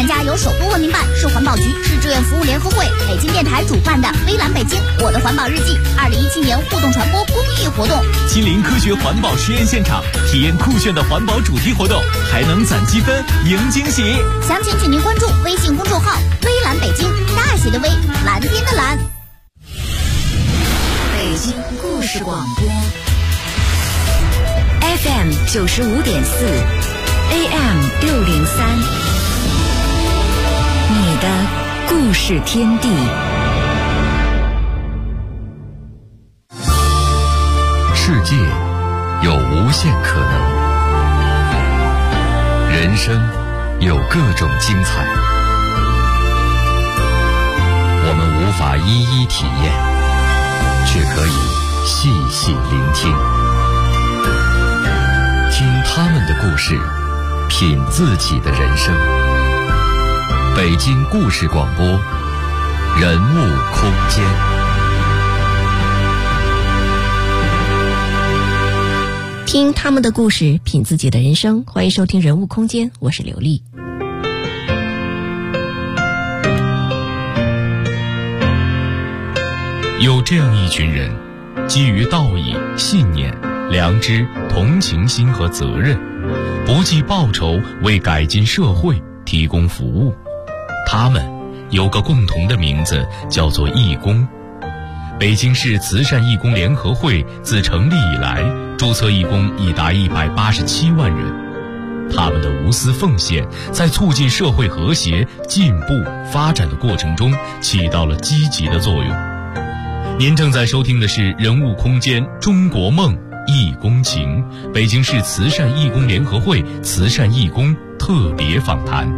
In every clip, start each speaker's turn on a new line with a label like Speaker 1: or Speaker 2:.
Speaker 1: 参加由首都文明办、市环保局、市志愿服务联合会、北京电台主办的微蓝北京我的环保日记2017年互动传播公益活动，
Speaker 2: 亲临科学环保实验现场，体验酷炫的环保主题活动，还能攒积分赢惊喜。
Speaker 1: 详情请您关注微信公众号微蓝北京，大写的微，蓝天的蓝。
Speaker 3: 北京故事广播 FM 95.4 AM 603，你的故事天地。
Speaker 4: 世界有无限可能，人生有各种精彩，我们无法一一体验，却可以细细聆听，听他们的故事，品自己的人生。北京故事广播，人物空间。
Speaker 5: 听他们的故事，品自己的人生。欢迎收听人物空间，我是刘丽。
Speaker 6: 有这样一群人，基于道义、信念、良知、同情心和责任，不计报酬为改进社会提供服务。他们有个共同的名字，叫做义工。北京市慈善义工联合会自成立以来，注册义工已达187万人。他们的无私奉献，在促进社会和谐、进步、发展的过程中起到了积极的作用。您正在收听的是人物空间中国梦义工情，北京市慈善义工联合会慈善义工特别访谈。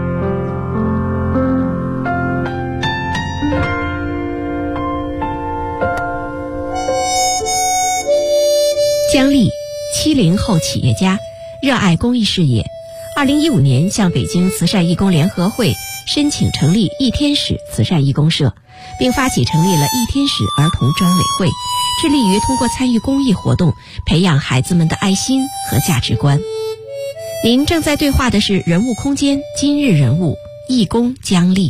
Speaker 5: 姜丽，70后企业家，热爱公益事业。2015年向北京慈善义工联合会申请成立一天使慈善义工社，并发起成立了一天使儿童专委会，致力于通过参与公益活动，培养孩子们的爱心和价值观。您正在对话的是人物空间今日人物义工姜丽。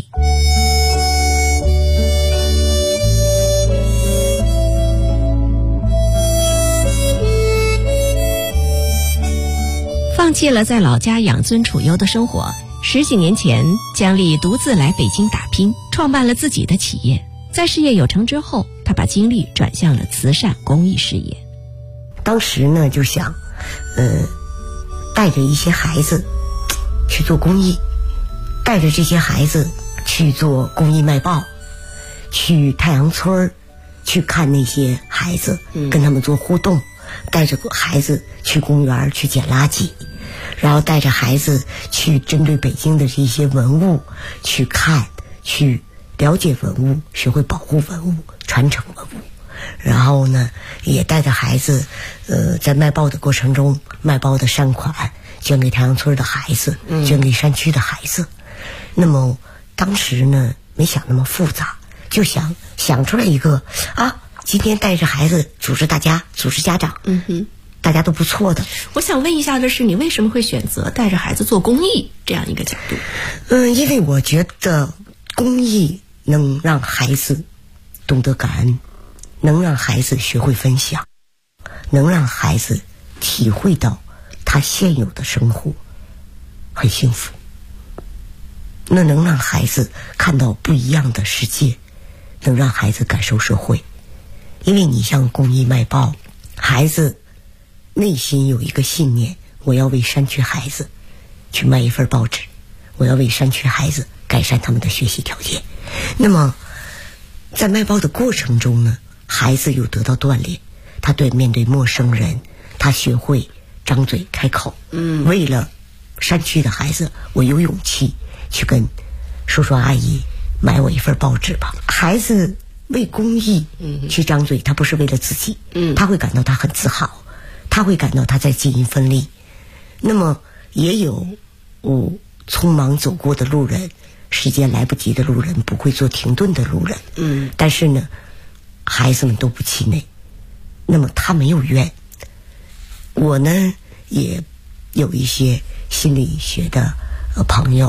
Speaker 5: 放弃了在老家养尊处优的生活，10几年前，姜丽独自来北京打拼，创办了自己的企业。在事业有成之后，她把精力转向了慈善公益事业。
Speaker 7: 当时呢，就想，带着一些孩子去做公益，带着这些孩子去做公益卖报，去太阳村去看那些孩子，跟他们做互动，带着孩子去公园去捡垃圾，然后带着孩子去针对北京的这些文物去看，去了解文物，学会保护文物，传承文物。然后呢，也带着孩子在卖报的过程中，卖报的善款捐给太阳村的孩子，捐给山区的孩子。那么当时呢，没想那么复杂，就想出来一个今天带着孩子组织大家，组织家长，大家都不错的。
Speaker 5: 我想问一下的是，你为什么会选择带着孩子做公益这样一个角度？
Speaker 7: 因为我觉得公益能让孩子懂得感恩，能让孩子学会分享，能让孩子体会到他现有的生活很幸福，那能让孩子看到不一样的世界，能让孩子感受社会。因为你像公益卖报，孩子内心有一个信念，我要为山区孩子去卖一份报纸，我要为山区孩子改善他们的学习条件。那么在卖报的过程中呢，孩子有得到锻炼，他面对陌生人，他学会张嘴开口。为了山区的孩子，我有勇气去跟叔叔阿姨买我一份报纸吧。孩子为公益去张嘴，他不是为了自己，他会感到他很自豪，他会感到他在尽一份力。那么也有匆忙走过的路人，时间来不及的路人，不会做停顿的路人，但是呢，孩子们都不气馁，那么他没有怨。我呢也有一些心理学的朋友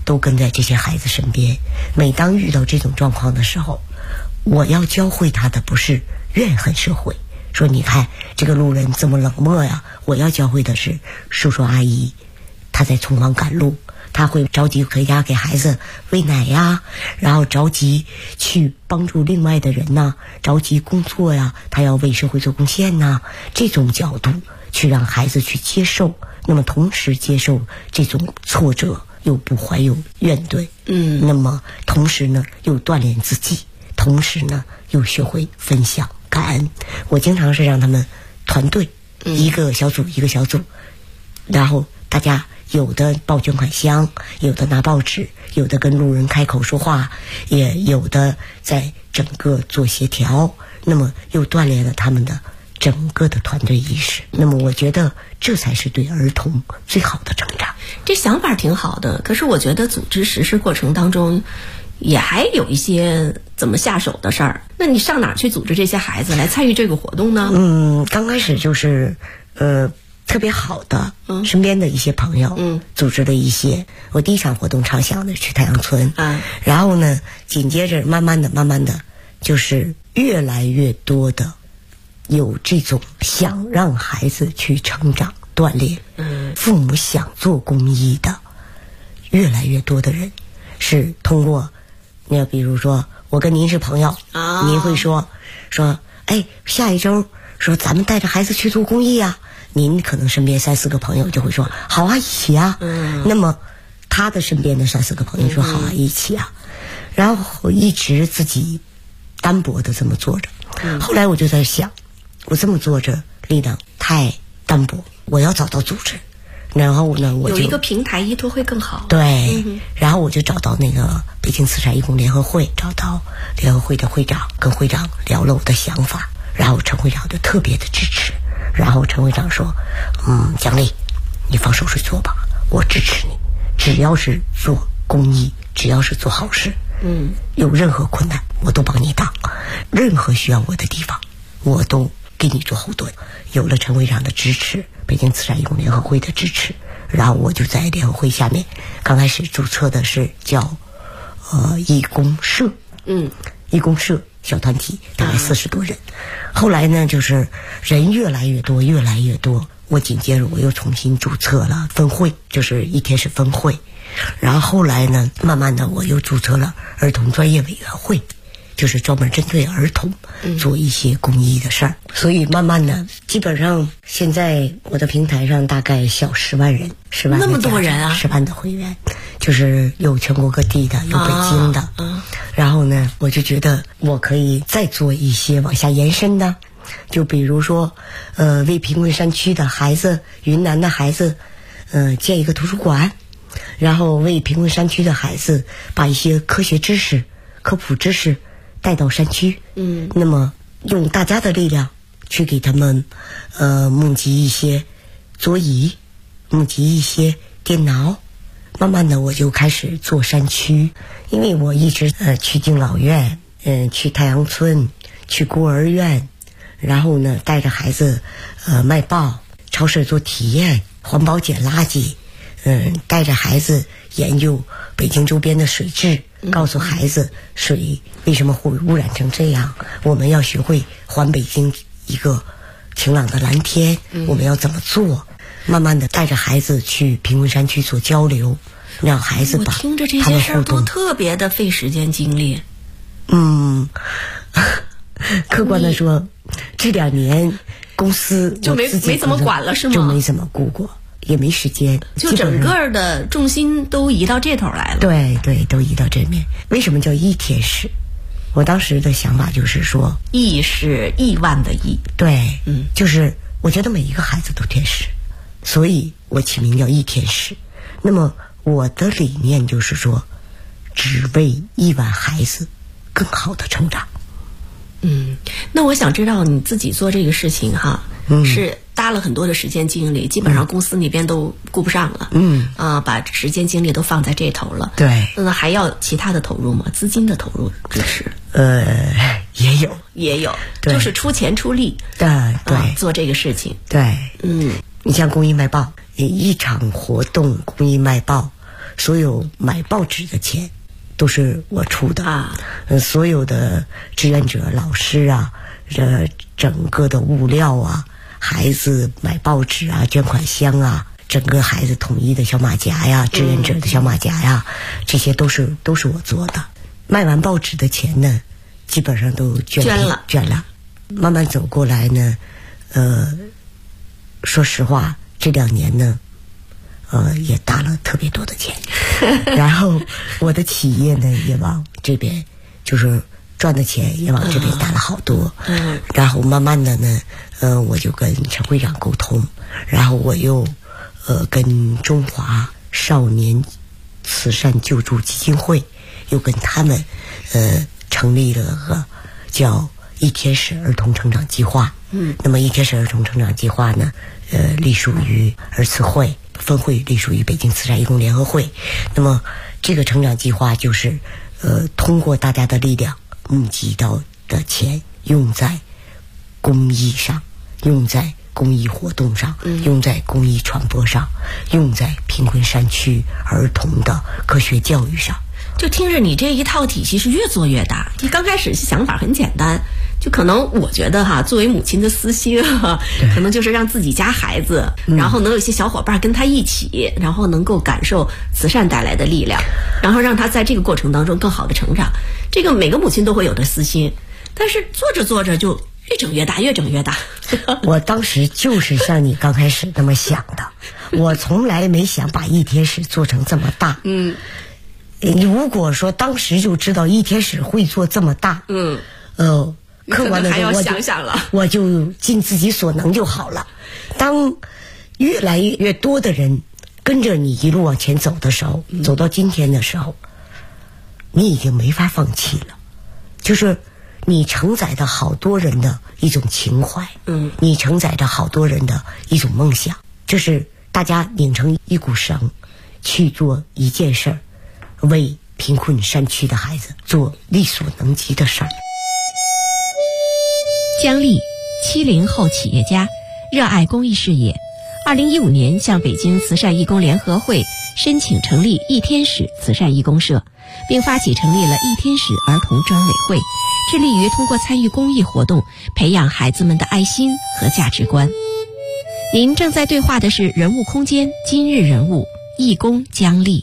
Speaker 7: 都跟在这些孩子身边。每当遇到这种状况的时候，我要教会他的不是怨恨社会，说你看这个路人这么冷漠呀，我要教会的是叔叔阿姨他在匆忙赶路，他会着急回家给孩子喂奶呀，然后着急去帮助另外的人呐，着急工作呀，他要为社会做贡献呐，这种角度去让孩子去接受，那么同时接受这种挫折，又不怀有怨怼，那么同时呢又锻炼自己，同时呢又学会分享感恩。我经常是让他们团队，一个小组一个小组，然后大家有的抱捐款箱，有的拿报纸，有的跟路人开口说话，也有的在整个做协调，那么又锻炼了他们的整个的团队意识。那么我觉得这才是对儿童最好的成长。
Speaker 5: 这想法挺好的，可是我觉得组织实施过程当中也还有一些怎么下手的事儿。那你上哪儿去组织这些孩子来参与这个活动呢？
Speaker 7: 刚开始就是特别好的身边的一些朋友组织了一些。我第一场活动畅想的去太阳村，然后呢紧接着慢慢的就是越来越多的有这种想让孩子去成长锻炼，父母想做公益的越来越多的人，是通过那比如说我跟您是朋友，您会说哎，下一周说咱们带着孩子去做公益啊，您可能身边3-4个朋友就会说好啊，一起啊。那么他的身边的3-4个朋友说好啊，一起啊。然后一直自己单薄的这么做着。后来我就在想，我这么做着力量太单薄，我要找到组织。然后呢我就
Speaker 5: 有一个平台依托会更好。
Speaker 7: 对，然后我就找到那个北京慈善义工联合会，找到联合会的会长，跟会长聊了我的想法，然后陈会长就特别的支持。然后陈会长说蒋丽，你放手去做吧，我支持你，只要是做公益，只要是做好事，有任何困难我都帮你挡，任何需要我的地方我都给你做后盾。有了陈会长的支持，北京慈善义工联合会的支持，然后我就在联合会下面刚开始注册的是叫义工社，义工社小团体大概40多人。后来呢就是人越来越多，我紧接着我又重新注册了分会，就是一天是分会。然后后来呢慢慢的我又注册了儿童专业委员会，就是专门针对儿童做一些公益的事儿。所以慢慢的基本上现在我的平台上大概小10万人，10万
Speaker 5: 那么多人啊
Speaker 7: ，10万的会员，就是有全国各地的，有北京的。然后呢我就觉得我可以再做一些往下延伸的，就比如说为贫困山区的孩子，云南的孩子建一个图书馆，然后为贫困山区的孩子把一些科学知识、科普知识带到山区，那么用大家的力量去给他们募集一些桌椅，募集一些电脑。慢慢的我就开始做山区，因为我一直去敬老院，去太阳村，去孤儿院，然后呢带着孩子卖报，超市做体验，环保捡垃圾，带着孩子研究北京周边的水质，告诉孩子水为什么会污染成这样，我们要学会还北京一个晴朗的蓝天，我们要怎么做。慢慢的带着孩子去贫困山区做交流，让孩子把
Speaker 5: 我听着这些事儿都特别的费时间精力。
Speaker 7: 客观的说，这2年公司
Speaker 5: 就没怎么管了，是吗？
Speaker 7: 就没怎么顾过，也没时间，
Speaker 5: 就整个的重心都移到这头来了。
Speaker 7: 对，都移到这面。为什么叫益天使？我当时的想法就是说，
Speaker 5: 亿是亿万的亿。
Speaker 7: 对，就是我觉得每一个孩子都天使，所以我起名叫益天使。那么我的理念就是说，只为1万孩子更好的成长。
Speaker 5: 那我想知道你自己做这个事情哈，是搭了很多的时间精力，基本上公司那边都顾不上了，把时间精力都放在这头了。
Speaker 7: 对，
Speaker 5: 那还要其他的投入吗？资金的投入支持？也有，就是出钱出力，对，做这个事情。
Speaker 7: 对，你像公益卖报，一场活动公益卖报所有买报纸的钱都是我出的啊。所有的志愿者、老师啊，整个的物料啊，孩子买报纸啊，捐款箱啊，整个孩子统一的小马甲呀，志愿者的小马甲呀，这些都是我做的。卖完报纸的钱呢，基本上都捐了。慢慢走过来呢，说实话，这2年呢，也打了特别多的钱，然后我的企业呢也往这边，就是赚的钱也往这边打了好多。然后慢慢的呢，我就跟陈会长沟通，然后我又跟中华少年慈善救助基金会又跟他们成立了个叫一天使儿童成长计划。那么一天使儿童成长计划呢，隶属于儿慈会，分会隶属于北京慈善义工联合会。那么这个成长计划就是通过大家的力量募集到的钱用在公益上，用在公益活动上，用在公益传播上，用在贫困山区儿童的科学教育上。
Speaker 5: 就听着你这一套体系是越做越大。你刚开始想法很简单，就可能我觉得哈，作为母亲的私心可能就是让自己家孩子，然后能有一些小伙伴跟他一起，然后能够感受慈善带来的力量，然后让他在这个过程当中更好的成长。这个每个母亲都会有的私心，但是做着做着就越整越大，越整越大。
Speaker 7: 我当时就是像你刚开始那么想的，我从来没想把一天使做成这么大。如果说当时就知道一天使会做这么大，客观的说，我就尽自己所能就好了。当越来越多的人跟着你一路往前走的时候，走到今天的时候，你已经没法放弃了。就是你承载着好多人的一种情怀，你承载着好多人的一种梦想，就是大家拧成一股绳，去做一件事儿，为贫困山区的孩子做力所能及的事儿。
Speaker 5: 姜丽，70后企业家，热爱公益事业。2015年向北京慈善义工联合会申请成立一天使慈善义工社，并发起成立了一天使儿童专委会，致力于通过参与公益活动，培养孩子们的爱心和价值观。您正在对话的是人物空间今日人物义工姜丽。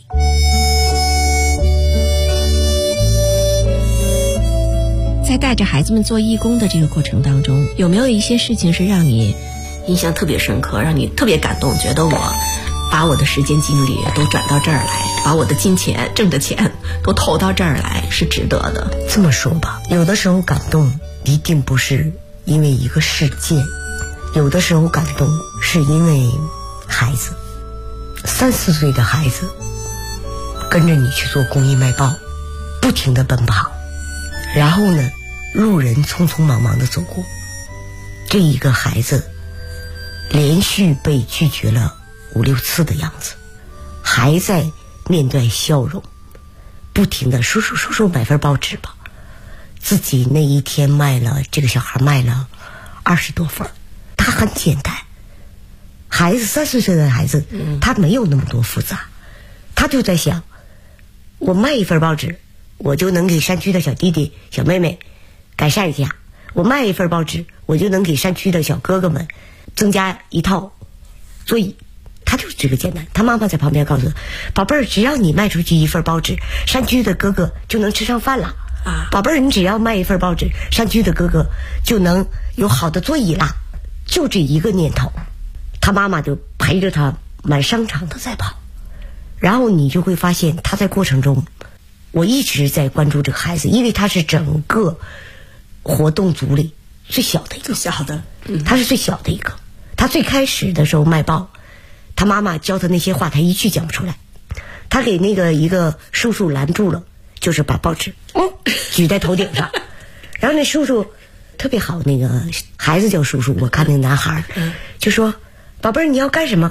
Speaker 5: 在带着孩子们做义工的这个过程当中，有没有一些事情是让你印象特别深刻，让你特别感动，觉得我把我的时间精力都转到这儿来，把我的金钱挣的钱都投到这儿来，是值得的？
Speaker 7: 这么说吧，有的时候感动一定不是因为一个事件，有的时候感动是因为孩子，3、4岁的孩子跟着你去做公益卖报，不停地奔跑，然后呢，路人匆匆忙忙地走过，这一个孩子连续被拒绝了5、6次的样子，还在面带笑容，不停地叔叔买份报纸吧。自己那一天这个小孩卖了20多份。他很简单，孩子3、4岁的孩子，他没有那么多复杂，他就在想，我卖一份报纸，我就能给山区的小弟弟小妹妹改善一下，我卖一份报纸，我就能给山区的小哥哥们增加一套座椅。他就是这个简单。他妈妈在旁边告诉他，宝贝儿，只要你卖出去一份报纸，山区的哥哥就能吃上饭了。宝贝儿，你只要卖一份报纸，山区的哥哥就能有好的座椅了。就这一个念头，他妈妈就陪着他满商场的在跑。然后你就会发现他在过程中，我一直在关注这个孩子，因为他是整个活动组里最小的一个，他是最小的一个。他最开始的时候卖报，他妈妈教他那些话，他一句讲不出来。他给一个叔叔拦住了，就是把报纸举在头顶上，然后那叔叔特别好，那个孩子叫叔叔，我看那个男孩就说，宝贝儿，你要干什么？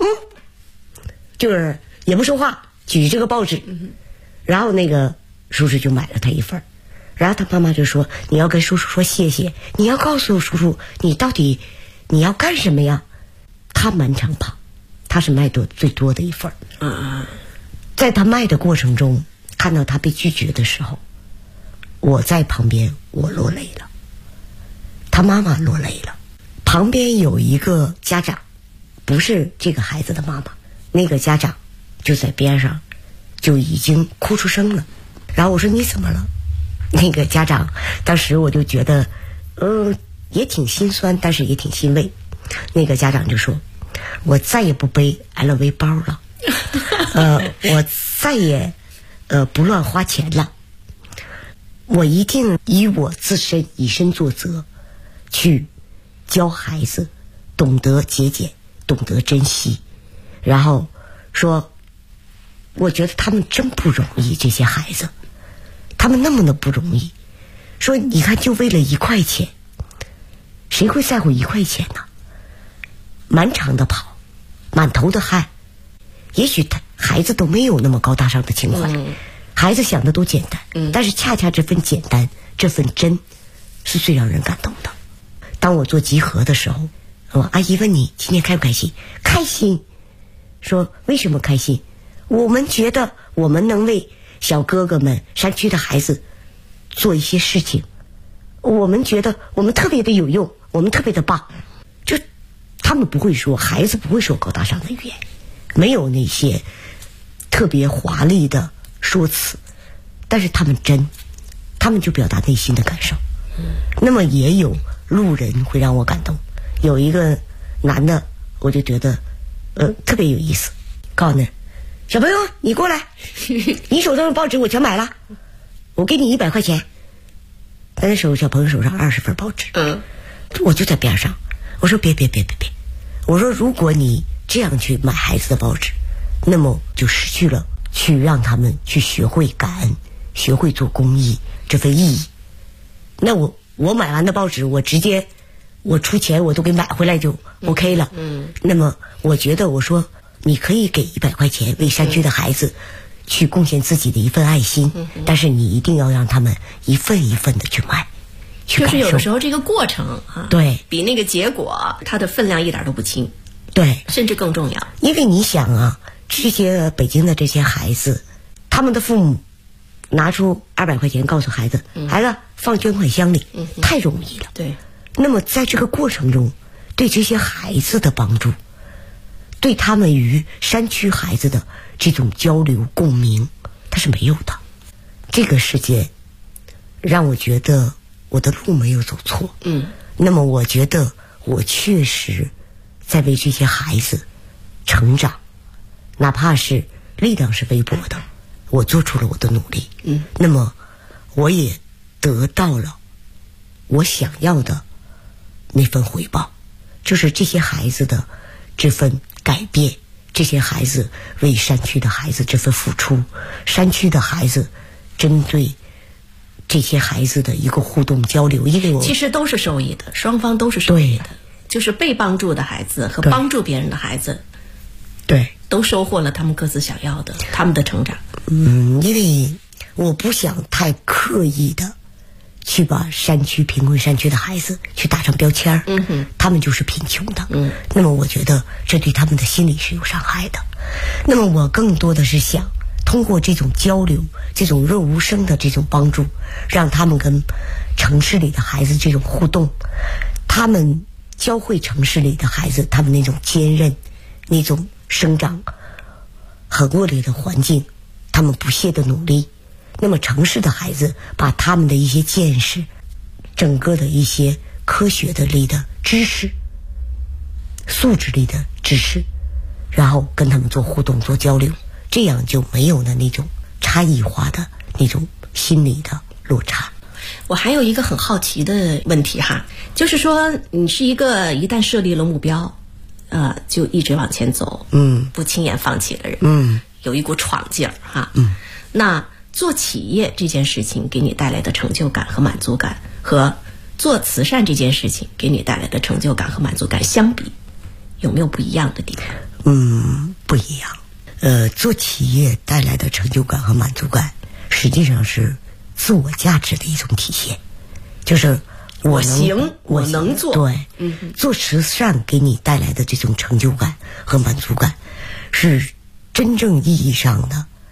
Speaker 7: 就是也不说话，举这个报纸。然后那个叔叔就买了他一份，然后他妈妈就说，你要跟叔叔说谢谢，你要告诉叔叔你到底你要干什么呀。他满场跑，他是卖最多的一份。 在他卖的过程中，看到他被拒绝的时候，我在旁边我落泪了，他妈妈落泪了。旁边有一个家长，不是这个孩子的妈妈，那个家长就在边上就已经哭出声了。然后我说你怎么了？那个家长当时我就觉得也挺心酸，但是也挺欣慰。那个家长就说，我再也不背 LV 包了，我再也不乱花钱了，我一定以我自身以身作则，去教孩子懂得节俭，懂得珍惜。然后说，我觉得他们真不容易，这些孩子他们那么的不容易。说你看，就为了1块钱，谁会在乎1块钱呢？满场的跑，满头的汗，也许孩子都没有那么高大上的情怀，孩子想的都简单，但是恰恰这份简单，这份真，是最让人感动的。当我做集合的时候，阿姨问你今天开不开心？开心。说为什么开心？我们觉得我们能为小哥哥们、山区的孩子做一些事情，我们觉得我们特别的有用，我们特别的棒。就他们不会说，孩子不会说高大上的语言，没有那些特别华丽的说辞，但是他们真，他们就表达内心的感受。那么也有路人会让我感动，有一个男的，我就觉得特别有意思，告诉你，小朋友你过来，你手上的报纸我全买了，我给你100块钱。那时候小朋友手上20份报纸，我就在边上，我说别，我说如果你这样去买孩子的报纸，那么就失去了去让他们去学会感恩，学会做公益这份意义。那我买完的报纸，我直接我出钱我都给买回来就 OK 了。那么我觉得，我说你可以给100块钱为山区的孩子去贡献自己的一份爱心，但是你一定要让他们一份一份的去买，去感受。
Speaker 5: 就是有的时候这个过程
Speaker 7: 对，
Speaker 5: 比那个结果它的分量一点都不轻，
Speaker 7: 对，
Speaker 5: 甚至更重要。
Speaker 7: 因为你想啊，这些北京的这些孩子，他们的父母拿出200块钱告诉孩子，孩子放捐款箱里，太容易了。
Speaker 5: 对。
Speaker 7: 那么在这个过程中，对这些孩子的帮助，对他们与山区孩子的这种交流共鸣，它是没有的。这个世界让我觉得我的路没有走错。那么我觉得我确实在为这些孩子成长，哪怕是力量是微薄的，我做出了我的努力。那么我也得到了我想要的那份回报，就是这些孩子的这份改变，这些孩子为山区的孩子这份付出，山区的孩子针对这些孩子的一个互动交流。因为我
Speaker 5: 其实都是受益的，双方都是受益的，就是被帮助的孩子和帮助别人的孩子，
Speaker 7: 对，
Speaker 5: 都收获了他们各自想要的，他们的成长。
Speaker 7: 因为我不想太刻意的去把山区贫困山区的孩子去打上标签，他们就是贫穷的。那么我觉得这对他们的心理是有伤害的。那么我更多的是想通过这种交流，这种润无声的这种帮助，让他们跟城市里的孩子这种互动，他们教会城市里的孩子他们那种坚韧，那种生长很恶劣的环境，他们不懈的努力。那么城市的孩子把他们的一些见识，整个的一些科学的力的知识，素质力的知识，然后跟他们做互动做交流，这样就没有了那种差异化的那种心理的落差。
Speaker 5: 我还有一个很好奇的问题哈，就是说你是一个一旦设立了目标，就一直往前走，不轻言放弃的人，有一股闯劲儿哈，那做企业这件事情给你带来的成就感和满足感，和做慈善这件事情给你带来的成就感和满足感相比，有没有不一样的地方？
Speaker 7: 不一样。做企业带来的成就感和满足感，实际上是自我价值的一种体现，就是我能做。对，做慈善给你带来的这种成就感和满足感，是真正意义上的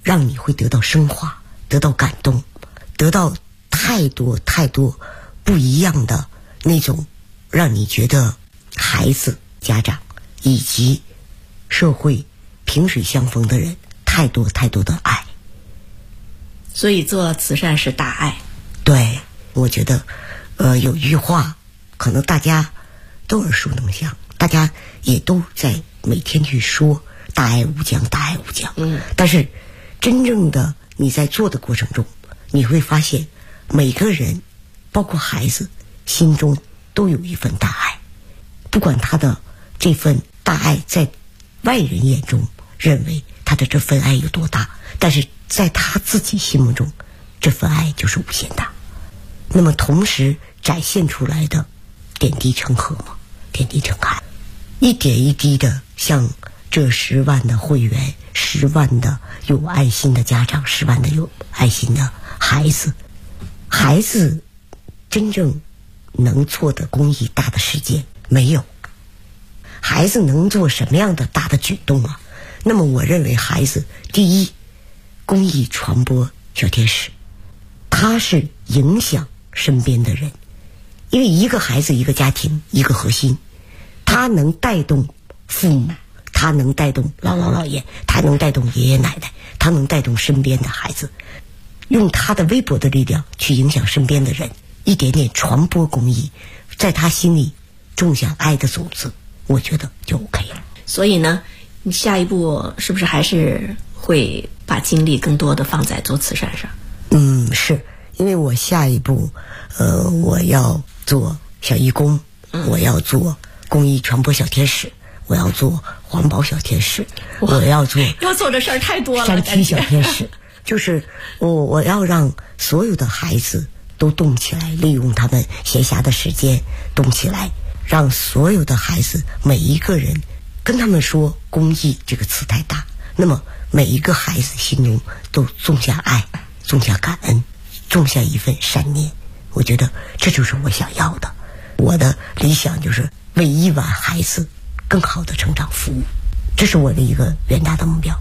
Speaker 7: 让你会得到升华，得到感动，得到太多太多不一样的那种让你觉得孩子、家长以及社会萍水相逢的人太多太多的爱。
Speaker 5: 所以做慈善是大爱。
Speaker 7: 对，我觉得有一句话可能大家都耳熟能详，大家也都在每天去说大爱无疆，大爱无疆。但是真正的你在做的过程中，你会发现每个人包括孩子心中都有一份大爱，不管他的这份大爱在外人眼中认为他的这份爱有多大，但是在他自己心目中这份爱就是无限大。那么同时展现出来的点滴成河嘛，点滴成海，一点一滴的像这10万的会员，10万的有爱心的家长，10万的有爱心的孩子，孩子真正能做的公益大的事件没有。孩子能做什么样的大的举动啊？那么我认为孩子第一，公益传播小天使，他是影响身边的人，因为一个孩子一个家庭一个核心，他能带动父母，他能带动姥姥姥爷，他能带动爷爷奶奶，他能带动身边的孩子，用他的微薄的力量去影响身边的人，一点点传播公益，在他心里种下爱的种子，我觉得就 OK 了。
Speaker 5: 所以呢，你下一步是不是还是会把精力更多的放在做慈善上？
Speaker 7: 是因为我下一步我要做小义工，我要做公益传播小天使，我要做环保小天使，我要做
Speaker 5: 的事儿太多了，
Speaker 7: 山区小天使，就是我要让所有的孩子都动起来，利用他们闲暇的时间动起来，让所有的孩子每一个人跟他们说公益这个词太大，那么每一个孩子心中都种下爱，种下感恩，种下一份善念。我觉得这就是我想要的，我的理想就是为1万孩子更好的成长服务，这是我的一个远大的目标。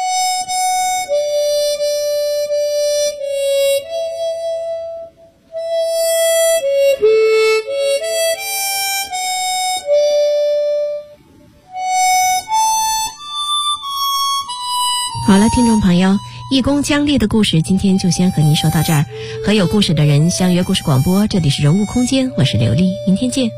Speaker 5: 好了，听众朋友，义工姜丽的故事今天就先和您说到这儿。和有故事的人相约故事广播，这里是人物空间，我是刘丽，明天见。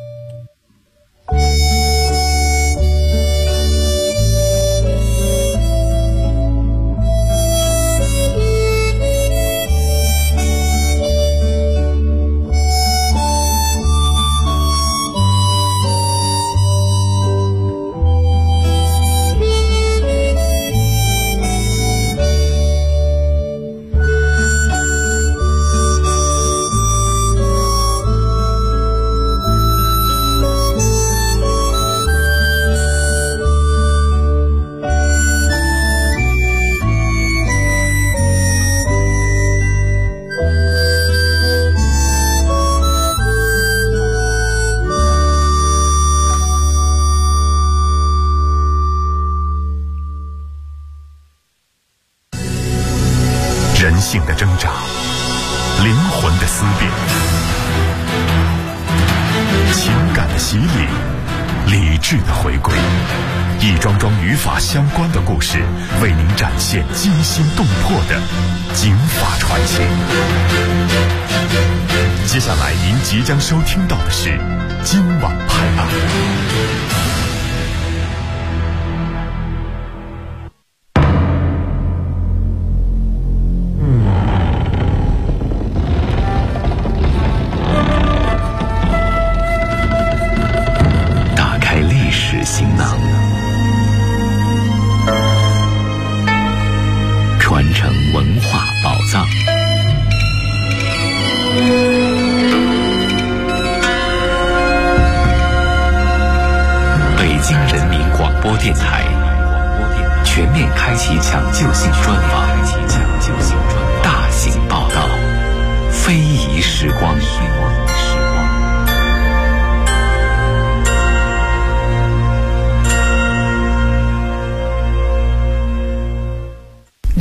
Speaker 8: 人性的挣扎，灵魂的思辨，情感的洗礼，理智的回归，一桩桩与法相关的故事，为您展现惊心动魄的警法传奇。接下来您即将收听到的是今晚拍案。行囊，传承文化宝藏。北京人民广播电台全面开启抢救性专访，大型报道，非遗时光。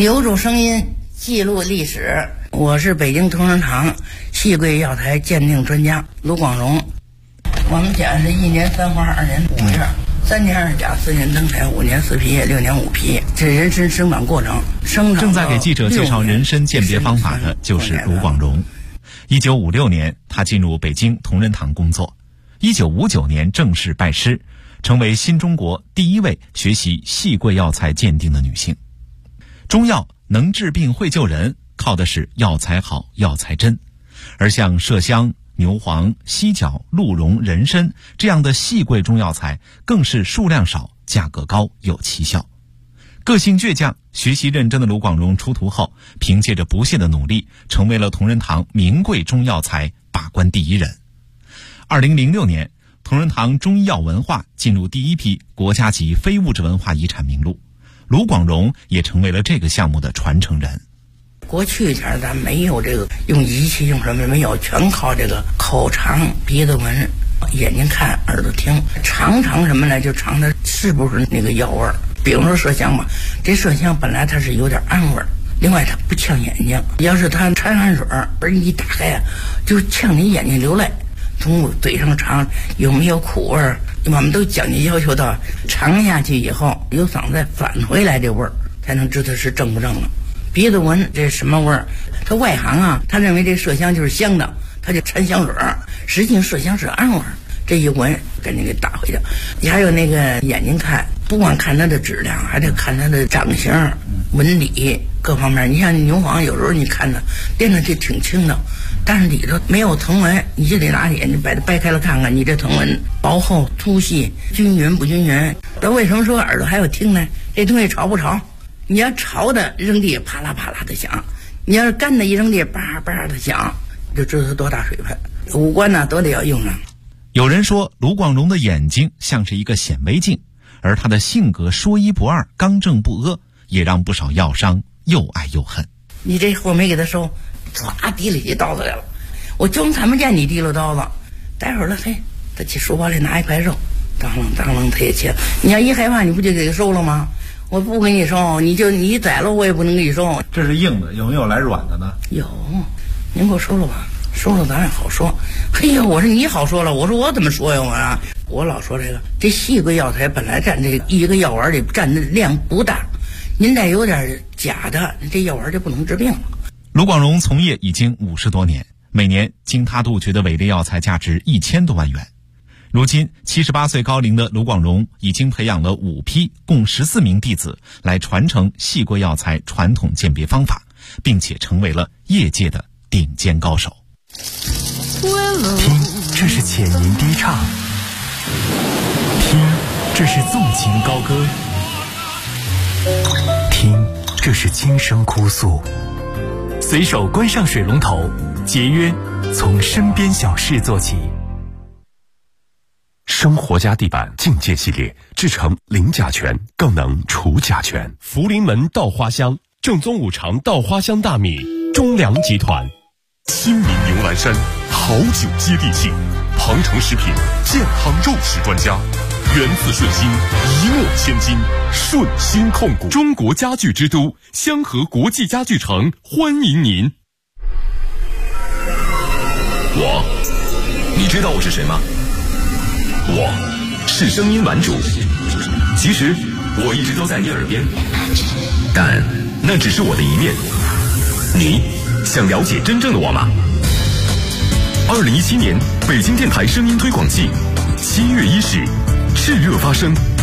Speaker 9: 留住声音，记录历史。我是北京同仁堂细桂药材鉴定专家卢广荣。我们家是1年3花2年5叶，3年2甲4年登台5年4皮叶6年5皮，这人参生长过程。
Speaker 2: 正在给记者介绍人参鉴别方法的就是卢广荣。1956年，他进入北京同仁堂工作。1959年正式拜师，成为新中国第一位学习细桂药材鉴定的女性。中药能治病会救人，靠的是药材好、药材真。而像麝香、牛黄、犀角、鹿茸、人参这样的细桂中药材，更是数量少、价格高、有奇效。个性倔强、学习认真的卢广荣出徒后，凭借着不懈的努力，成为了同仁堂名贵中药材把关第一人。2006年，同仁堂中医药文化进入第一批国家级非物质文化遗产名录，卢广荣也成为了这个项目的传承人。
Speaker 9: 过去前咱没有这个用仪器用什么没有，全靠这个口尝、鼻子闻、眼睛看、耳朵听，尝什么呢？就尝它是不是那个药味儿。比如说麝香吧，这麝香本来它是有点暗味儿，另外它不呛眼睛，要是它掺汗水而一打开就呛你眼睛流泪。从嘴上尝有没有苦味儿，我们都讲究要求到尝下去以后有嗓子再返回来这味儿，才能知道是正不正了。鼻子闻这什么味儿？他外行他认为这麝香就是香的，他就掺香水，实际上麝香是暗味儿。这一闻赶紧给打回去。你还有那个眼睛看，不光看它的质量，还得看它的长形、纹理各方面。你像牛黄，有时候你看着掂着就挺轻的，但是里头没有藤纹，你就得拿眼睛把它掰开了看看，你这藤纹薄厚、粗细、均匀不均匀。那为什么说耳朵还有听呢？这东西潮不潮？你要潮的扔地啪啦啪啦的响，你要是干的一扔地叭叭的响，就知道它多大水分。五官呢都得要用上。
Speaker 2: 有人说卢广荣的眼睛像是一个显微镜，而他的性格说一不二、刚正不阿，也让不少药商又爱又恨。
Speaker 9: 你这货没给他收，唰提了起刀子来了，我就看不见你提了刀子，待会儿了，嘿，他去书包里拿一块肉，当啷他也切。你要一害怕，你不就给他收了吗？我不给你收，你宰了我也不能给你收。
Speaker 2: 这是硬的，有没有来软的呢？
Speaker 9: 有，您给我收了吧。收了咱也好说。嘿呀，我说你好说了，我说我怎么说呀？我老说这细桂药材本来占这一个药丸里占的量不大，您再有点假的，这药丸就不能治病了。
Speaker 2: 卢广荣从业已经50多年，每年经他杜绝的伪劣药材价值1000多万元。如今78岁高龄的卢广荣已经培养了5批共14名弟子来传承细桂药材传统鉴别方法，并且成为了业界的顶尖高手。
Speaker 10: 听，这是浅吟低唱；听，这是纵情高歌；听，这是轻声哭诉。随手关上水龙头，节约从身边小事做起。
Speaker 8: 生活家地板境界系列制成零甲醛，更能除甲醛。
Speaker 11: 福临门稻花香，正宗五常稻花香大米，中粮集团。
Speaker 8: 亲民牛栏山，好酒接地气。庞城食品健康肉食专家，源自顺心，一诺千金，顺心控股。中国家具之都香河国际家具城欢迎您。
Speaker 4: 你知道我是谁吗？我是声音玩主，其实我一直都在你耳边，但那只是我的一面。你想了解真正的我吗？2017年北京电台声音推广季7月1日，炽热发声。